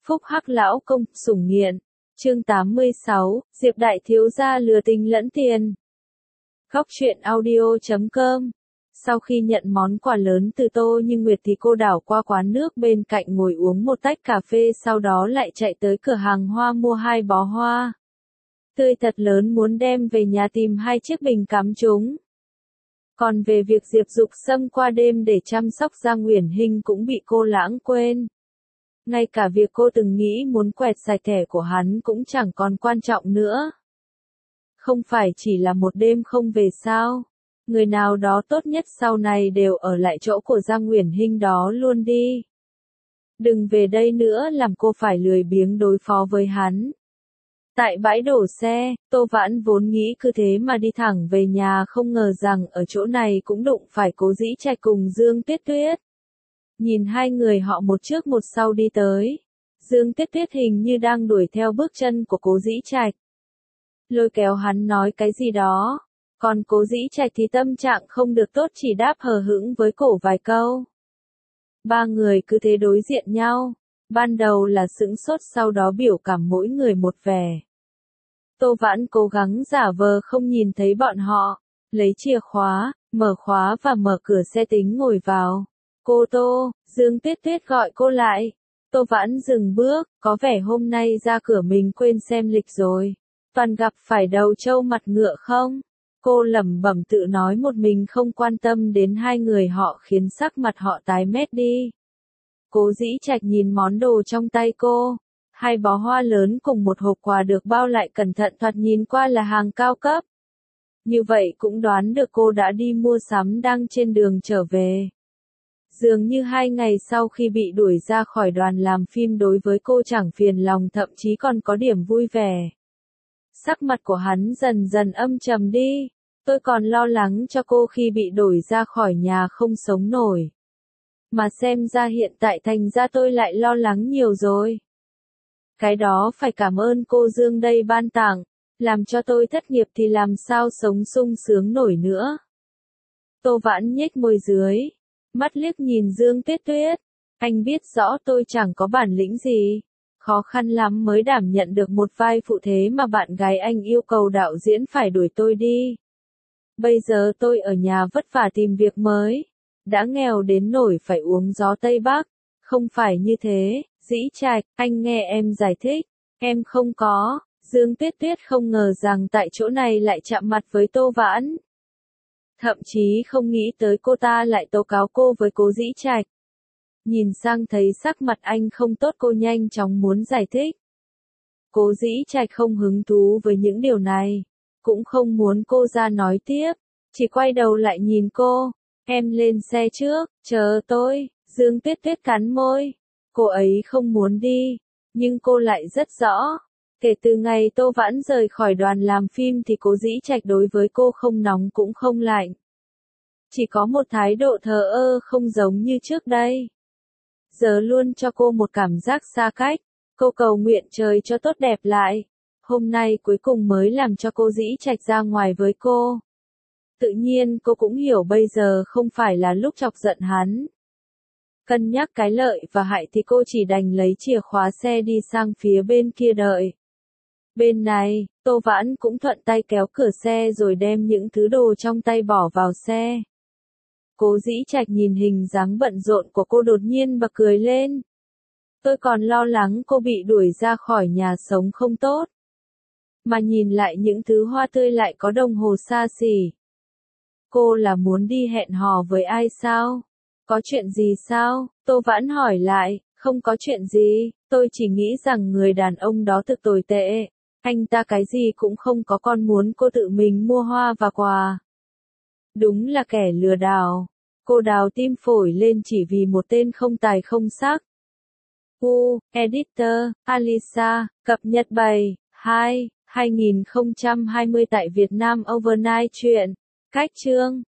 Phúc Hắc lão công, sủng nghiện. Chương 86, Diệp đại thiếu gia lừa tình lẫn tiền. Góc truyện audio.com. Sau khi nhận món quà lớn từ Tô Như Nguyệt thì cô đảo qua quán nước bên cạnh ngồi uống một tách cà phê, sau đó lại chạy tới cửa hàng hoa mua 2 bó hoa tươi thật lớn muốn đem về nhà tìm 2 chiếc bình cắm chúng. Còn về việc Diệp Dục Sâm qua đêm để chăm sóc Giang Uyển Hinh cũng bị cô lãng quên. Ngay cả việc cô từng nghĩ muốn quẹt sạch thẻ của hắn cũng chẳng còn quan trọng nữa. Không phải chỉ là một đêm không về sao? Người nào đó tốt nhất sau này đều ở lại chỗ của Giang Uyển Hinh đó luôn đi. Đừng về đây nữa làm cô phải lười biếng đối phó với hắn. Tại bãi đổ xe, Tô Vãn vốn nghĩ cứ thế mà đi thẳng về nhà, không ngờ rằng ở chỗ này cũng đụng phải Cố Dĩ Trạch cùng Dương Tuyết Tuyết. Nhìn hai người họ một trước một sau đi tới. Dương Tuyết Tuyết hình như đang đuổi theo bước chân của Cố Dĩ Trạch, lôi kéo hắn nói cái gì đó. Còn Cố Dĩ Trạch thì tâm trạng không được tốt, chỉ đáp hờ hững với cổ vài câu. Ba người cứ thế đối diện nhau. Ban đầu là sững sốt, sau đó biểu cảm mỗi người một vẻ. Tô Vãn cố gắng giả vờ không nhìn thấy bọn họ, lấy chìa khóa, mở khóa và mở cửa xe tính ngồi vào. Cô Tô, Dương Tuyết Tuyết gọi cô lại. Tô Vãn dừng bước, có vẻ hôm nay ra cửa mình quên xem lịch rồi. Toàn gặp phải đầu trâu mặt ngựa không? Cô lẩm bẩm tự nói một mình, không quan tâm đến hai người họ, khiến sắc mặt họ tái mét đi. Cố Dĩ Trạch nhìn món đồ trong tay cô. 2 bó hoa lớn cùng một hộp quà được bao lại cẩn thận, thoạt nhìn qua là hàng cao cấp. Như vậy cũng đoán được cô đã đi mua sắm đang trên đường trở về. Dường như 2 ngày sau khi bị đuổi ra khỏi đoàn làm phim, đối với cô chẳng phiền lòng, thậm chí còn có điểm vui vẻ. Sắc mặt của hắn dần dần âm trầm đi. Tôi còn lo lắng cho cô khi bị đuổi ra khỏi nhà không sống nổi. Mà xem ra hiện tại thành ra tôi lại lo lắng nhiều rồi. Cái đó phải cảm ơn cô Dương đây ban tặng. Làm cho tôi thất nghiệp thì làm sao sống sung sướng nổi nữa. Tô Vãn nhếch môi dưới, mắt liếc nhìn Dương Tuyết Tuyết. Anh biết rõ tôi chẳng có bản lĩnh gì. Khó khăn lắm mới đảm nhận được một vai phụ, thế mà bạn gái anh yêu cầu đạo diễn phải đuổi tôi đi. Bây giờ tôi ở nhà vất vả tìm việc mới. Đã nghèo đến nỗi phải uống gió Tây Bắc. Không phải như thế, Dĩ Trạch, anh nghe em giải thích. Em không có. Dương Tuyết Tuyết không ngờ rằng tại chỗ này lại chạm mặt với Tô Vãn. Thậm chí không nghĩ tới cô ta lại tố cáo cô với Cố Dĩ Trạch. Nhìn sang thấy sắc mặt anh không tốt, cô nhanh chóng muốn giải thích. Cố Dĩ Trạch không hứng thú với những điều này, cũng không muốn cô ra nói tiếp, chỉ quay đầu lại nhìn cô. Em lên xe trước, chờ tôi. Dương Tuyết Tuyết cắn môi. Cô ấy không muốn đi, nhưng cô lại rất rõ. Kể từ ngày Tô Vãn rời khỏi đoàn làm phim thì Cố Dĩ Trạch đối với cô không nóng cũng không lạnh. Chỉ có một thái độ thờ ơ, không giống như trước đây. Giờ luôn cho cô một cảm giác xa cách. Cô cầu nguyện trời cho tốt đẹp lại. Hôm nay cuối cùng mới làm cho Cố Dĩ Trạch ra ngoài với cô. Tự nhiên cô cũng hiểu bây giờ không phải là lúc chọc giận hắn. Cân nhắc cái lợi và hại thì cô chỉ đành lấy chìa khóa xe đi sang phía bên kia đợi. Bên này, Tô Vãn cũng thuận tay kéo cửa xe rồi đem những thứ đồ trong tay bỏ vào xe. Cố Dĩ Trạch nhìn hình dáng bận rộn của cô đột nhiên bật cười lên. Tôi còn lo lắng cô bị đuổi ra khỏi nhà sống không tốt. Mà nhìn lại những thứ hoa tươi lại có đồng hồ xa xỉ. Cô là muốn đi hẹn hò với ai sao? Có chuyện gì sao? Tô Vãn hỏi lại. Không có chuyện gì, tôi chỉ nghĩ rằng người đàn ông đó thực tồi tệ. Anh ta cái gì cũng không có, còn muốn cô tự mình mua hoa và quà. Đúng là kẻ lừa đảo. Cô đào tim phổi lên chỉ vì một tên không tài không sắc. Editor, Alisa, cập nhật 7/2/2020 tại Việt Nam Overnight truyện. Cách chương